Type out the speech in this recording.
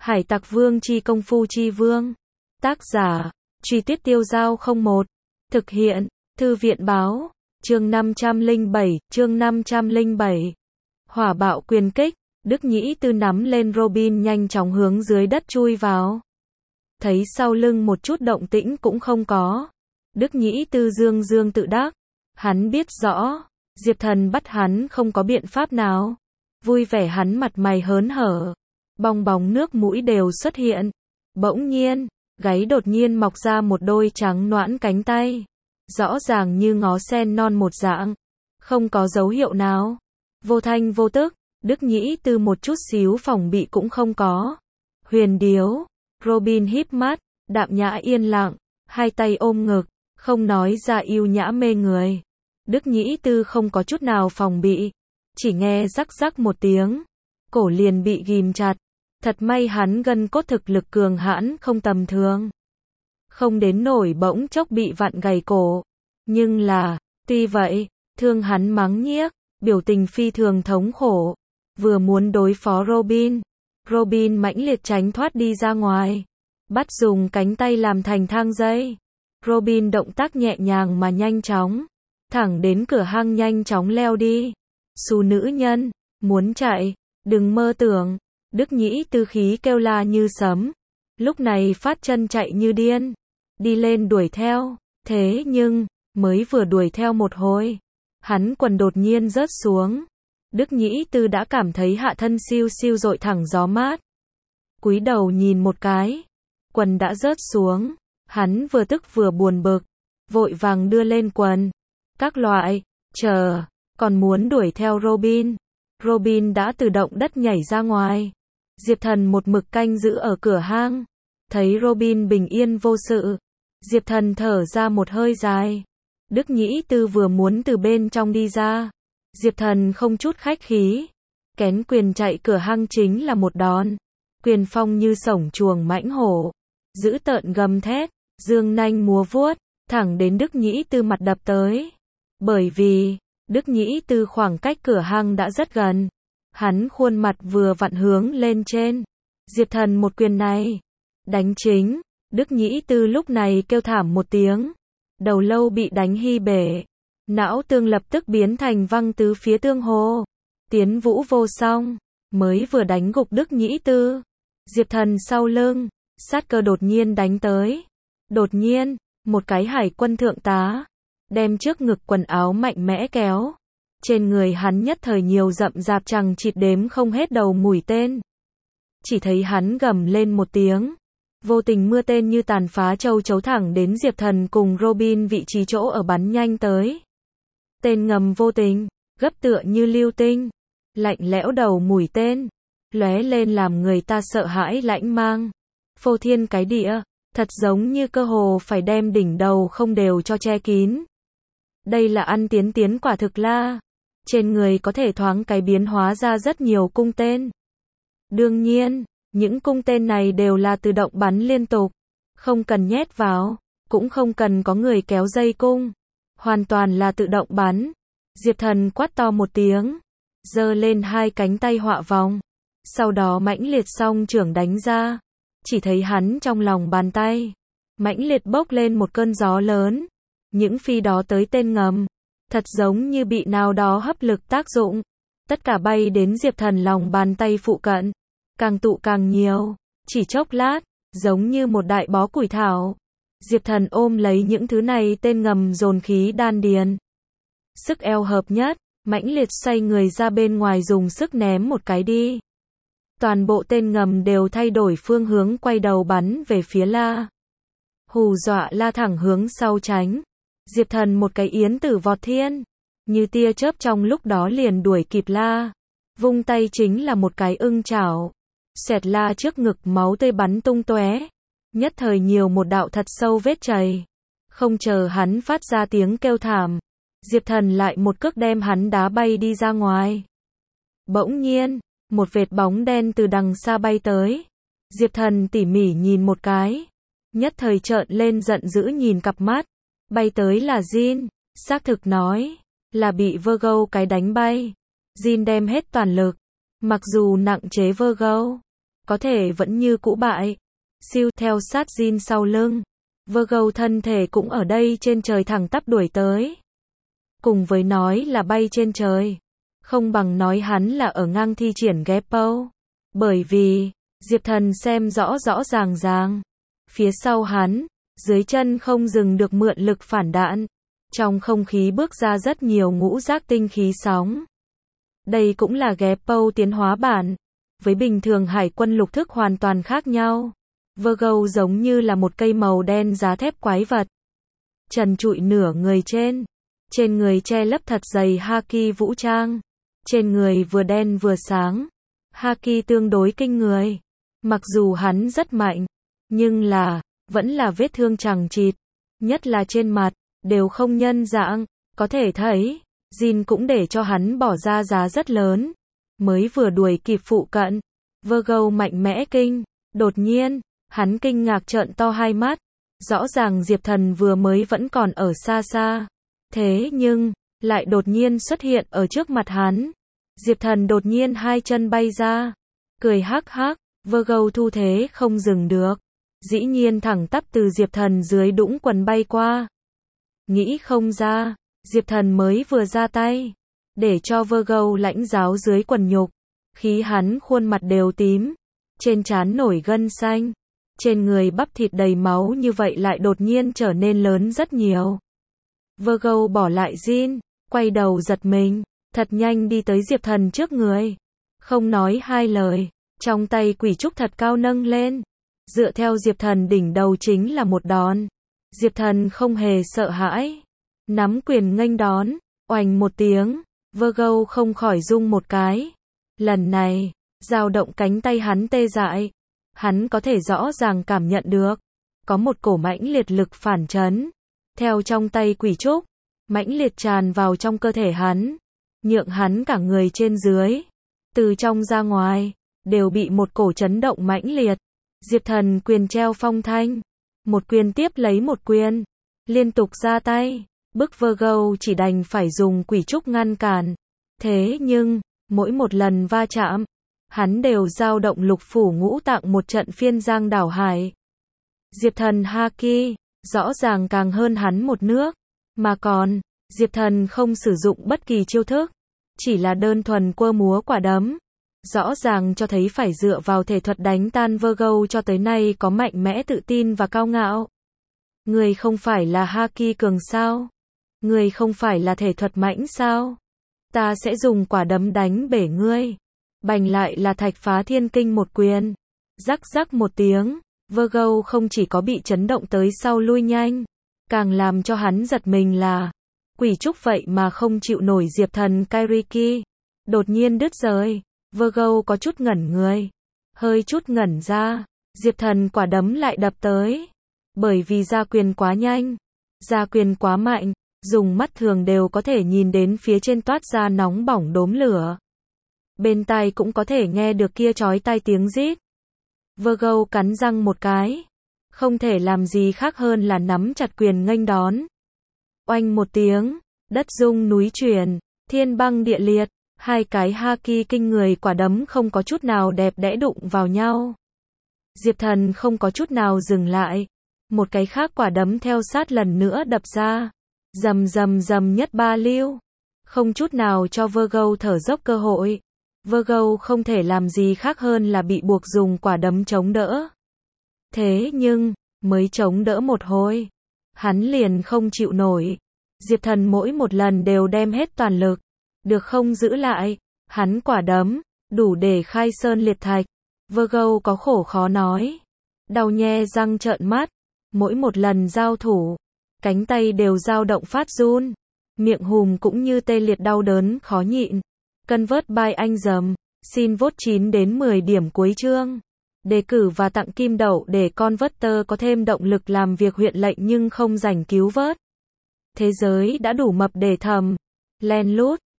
Hải Tặc Vương chi công phu chi vương. Tác giả, Truy Tuyết Tiêu Giao 01. Thực hiện, Thư viện báo. Chương 507. Hỏa bạo quyền kích. Đức Nhĩ Tư nắm lên Robin nhanh chóng hướng dưới đất chui vào. Thấy sau lưng một chút động tĩnh cũng không có. Đức Nhĩ Tư dương dương tự đắc. Hắn biết rõ, Diệp Thần bắt hắn không có biện pháp nào. Vui vẻ hắn mặt mày hớn hở. Bong bóng nước mũi đều xuất hiện. Bỗng nhiên, gáy đột nhiên mọc ra một đôi trắng nõn cánh tay. Rõ ràng như ngó sen non một dạng. Không có dấu hiệu nào. Vô thanh vô tức, Đức Nhĩ Tư một chút xíu phòng bị cũng không có. Huyền điếu, Robin híp mắt, đạm nhã yên lặng, hai tay ôm ngực, không nói ra yêu nhã mê người. Đức Nhĩ Tư không có chút nào phòng bị, chỉ nghe rắc rắc một tiếng, cổ liền bị ghim chặt. Thật may hắn gân cốt thực lực cường hãn không tầm thường. Không đến nổi bỗng chốc bị vặn gãy cổ. Nhưng là, tuy vậy, thương hắn mắng nhiếc, biểu tình phi thường thống khổ. Vừa muốn đối phó Robin mãnh liệt tránh thoát đi ra ngoài. Bắt dùng cánh tay làm thành thang dây. Robin động tác nhẹ nhàng mà nhanh chóng. Thẳng đến cửa hang nhanh chóng leo đi. Xù nữ nhân, muốn chạy, đừng mơ tưởng. Đức Nhĩ Tư khí kêu la như sấm. Lúc này phát chân chạy như điên. Đi lên đuổi theo. Thế nhưng, mới vừa đuổi theo một hồi, hắn quần đột nhiên rớt xuống. Đức Nhĩ Tư đã cảm thấy hạ thân siêu siêu dội thẳng gió mát. Cúi đầu nhìn một cái. Quần đã rớt xuống. Hắn vừa tức vừa buồn bực. Vội vàng đưa lên quần. Các loại, chờ, còn muốn đuổi theo Robin. Robin đã từ động đất nhảy ra ngoài. Diệp Thần một mực canh giữ ở cửa hang. Thấy Robin bình yên vô sự. Diệp Thần thở ra một hơi dài. Đức Nhĩ Tư vừa muốn từ bên trong đi ra. Diệp Thần không chút khách khí. Kén quyền chạy cửa hang chính là một đòn. Quyền phong như sổng chuồng mãnh hổ. Dữ tợn gầm thét. Dương nanh múa vuốt. Thẳng đến Đức Nhĩ Tư mặt đập tới. Bởi vì, Đức Nhĩ Tư khoảng cách cửa hang đã rất gần. Hắn khuôn mặt vừa vặn hướng lên trên. Diệp Thần một quyền này. Đánh chính. Đức Nhĩ Tư lúc này kêu thảm một tiếng. Đầu lâu bị đánh hy bể. Não tương lập tức biến thành văng tứ phía tương hồ. Tiến vũ vô song. Mới vừa đánh gục Đức Nhĩ Tư. Diệp Thần sau lưng. Sát cơ đột nhiên đánh tới. Đột nhiên, một cái hải quân thượng tá. Đem trước ngực quần áo mạnh mẽ kéo. Trên người hắn nhất thời nhiều rậm rạp chằng chịt đếm không hết đầu mũi tên. Chỉ thấy hắn gầm lên một tiếng. Vô tình mưa tên như tàn phá châu chấu thẳng đến Diệp Thần cùng Robin vị trí chỗ ở bắn nhanh tới. Tên ngầm vô tình, gấp tựa như lưu tinh. Lạnh lẽo đầu mũi tên. Lóe lên làm người ta sợ hãi lãnh mang. Phô thiên cái địa, thật giống như cơ hồ phải đem đỉnh đầu không đều cho che kín. Đây là ăn tiến quả thực la. Trên người có thể thoáng cái biến hóa ra rất nhiều cung tên. Đương nhiên, những cung tên này đều là tự động bắn liên tục. Không cần nhét vào, cũng không cần có người kéo dây cung. Hoàn toàn là tự động bắn. Diệp Thần quát to một tiếng. Giơ lên hai cánh tay họa vòng. Sau đó mãnh liệt song trưởng đánh ra. Chỉ thấy hắn trong lòng bàn tay. Mãnh liệt bốc lên một cơn gió lớn. Những phi đó tới tên ngầm. Thật giống như bị nào đó hấp lực tác dụng. Tất cả bay đến Diệp Thần lòng bàn tay phụ cận. Càng tụ càng nhiều. Chỉ chốc lát, giống như một đại bó củi thảo. Diệp Thần ôm lấy những thứ này tên ngầm dồn khí đan điền. Sức eo hợp nhất, mãnh liệt xoay người ra bên ngoài dùng sức ném một cái đi. Toàn bộ tên ngầm đều thay đổi phương hướng quay đầu bắn về phía La. Hù dọa La thẳng hướng sau tránh. Diệp Thần một cái yến tử vọt thiên. Như tia chớp trong lúc đó liền đuổi kịp La. Vung tay chính là một cái ưng chảo. Xẹt La trước ngực máu tươi bắn tung tóe. Nhất thời nhiều một đạo thật sâu vết chày. Không chờ hắn phát ra tiếng kêu thảm. Diệp Thần lại một cước đem hắn đá bay đi ra ngoài. Bỗng nhiên, một vệt bóng đen từ đằng xa bay tới. Diệp Thần tỉ mỉ nhìn một cái. Nhất thời trợn lên giận dữ nhìn cặp mắt. Bay tới là Jin. Xác thực nói, là bị Virgo cái đánh bay. Jin đem hết toàn lực. Mặc dù nặng chế Virgo, có thể vẫn như cũ bại. Siêu theo sát Jin sau lưng. Virgo thân thể cũng ở đây trên trời thẳng tắp đuổi tới. Cùng với nói là bay trên trời, không bằng nói hắn là ở ngang thi triển Gepo. Bởi vì, Diệp Thần xem rõ rõ ràng ràng. Phía sau hắn, dưới chân không dừng được mượn lực phản đạn. Trong không khí bước ra rất nhiều ngũ giác tinh khí sóng. Đây cũng là Gepo tiến hóa bản. Với bình thường hải quân lục thức hoàn toàn khác nhau. Virgo giống như là một cây màu đen giá thép quái vật. Trần trụi nửa người trên. Trên người che lấp thật dày haki vũ trang. Trên người vừa đen vừa sáng. Haki tương đối kinh người. Mặc dù hắn rất mạnh, nhưng vẫn là vết thương chằng chịt. Nhất là trên mặt, đều không nhân dạng. Có thể thấy, Jin cũng để cho hắn bỏ ra giá rất lớn. Mới vừa đuổi kịp phụ cận. Virgo mạnh mẽ kinh. Đột nhiên, hắn kinh ngạc trợn to hai mắt. Rõ ràng Diệp Thần vừa mới vẫn còn ở xa xa. Thế nhưng, lại đột nhiên xuất hiện ở trước mặt hắn. Diệp Thần đột nhiên hai chân bay ra. Cười hắc hắc, Virgo thu thế không dừng được. Dĩ nhiên thẳng tắp từ Diệp Thần dưới đũng quần bay qua. Nghĩ không ra, Diệp Thần mới vừa ra tay. Để cho Virgo lãnh giáo dưới quần nhục. Khí hắn khuôn mặt đều tím. Trên trán nổi gân xanh. Trên người bắp thịt đầy máu như vậy lại đột nhiên trở nên lớn rất nhiều. Virgo bỏ lại Jin, quay đầu giật mình, thật nhanh đi tới Diệp Thần trước người. Không nói hai lời, trong tay quỷ trúc thật cao nâng lên. Dựa theo Diệp Thần đỉnh đầu chính là một đòn. Diệp Thần không hề sợ hãi. Nắm quyền nghênh đón, oành một tiếng, Virgo không khỏi rung một cái. Lần này, dao động cánh tay hắn tê dại. Hắn có thể rõ ràng cảm nhận được. Có một cổ mãnh liệt lực phản chấn. Theo trong tay quỷ trúc, mãnh liệt tràn vào trong cơ thể hắn. Nhượng hắn cả người trên dưới. Từ trong ra ngoài, đều bị một cổ chấn động mãnh liệt. Diệp Thần quyền treo phong thanh. Một quyền tiếp lấy một quyền. Liên tục ra tay. Bức Virgo chỉ đành phải dùng quỷ trúc ngăn cản. Thế nhưng, mỗi một lần va chạm, hắn đều dao động lục phủ ngũ tạng một trận phiên giang đảo hải. Diệp Thần haki, rõ ràng càng hơn hắn một nước. Mà còn, Diệp Thần không sử dụng bất kỳ chiêu thức. Chỉ là đơn thuần quơ múa quả đấm. Rõ ràng cho thấy phải dựa vào thể thuật đánh tan Virgo cho tới nay có mạnh mẽ tự tin và cao ngạo. Người không phải là haki cường sao? Người không phải là thể thuật mãnh sao? Ta sẽ dùng quả đấm đánh bể ngươi. Bành lại là thạch phá thiên kinh một quyền. Rắc rắc một tiếng, Virgo không chỉ có bị chấn động tới sau lui nhanh. Càng làm cho hắn giật mình là, quỷ trúc vậy mà không chịu nổi Diệp Thần Kairiki. Đột nhiên đứt rời, Virgo có chút ngẩn người. Hơi chút ngẩn ra, Diệp Thần quả đấm lại đập tới. Bởi vì ra quyền quá nhanh, ra quyền quá mạnh, dùng mắt thường đều có thể nhìn đến phía trên toát ra nóng bỏng đốm lửa. Bên tai cũng có thể nghe được kia chói tai tiếng rít. Virgo cắn răng một cái. Không thể làm gì khác hơn là nắm chặt quyền nghênh đón. Oanh một tiếng, đất rung núi chuyển, thiên băng địa liệt. Hai cái haki kinh người quả đấm không có chút nào đẹp đẽ đụng vào nhau. Diệp Thần không có chút nào dừng lại. Một cái khác quả đấm theo sát lần nữa đập ra. Rầm rầm rầm nhất ba lưu. Không chút nào cho Virgo thở dốc cơ hội. Virgo không thể làm gì khác hơn là bị buộc dùng quả đấm chống đỡ. Thế nhưng, mới chống đỡ một hồi, hắn liền không chịu nổi. Diệp Thần mỗi một lần đều đem hết toàn lực. Được không giữ lại, hắn quả đấm, đủ để khai sơn liệt thạch. Virgo có khổ khó nói. Đau nhe răng trợn mắt. Mỗi một lần giao thủ, cánh tay đều dao động phát run. Miệng hùm cũng như tê liệt đau đớn khó nhịn. Convert by anh dầm. Xin vote 9 đến 10 điểm cuối chương. Đề cử và tặng kim đậu để Converter có thêm động lực làm việc huyện lệnh nhưng không rảnh cứu vớt. Thế giới đã đủ mập để thầm. Len lút.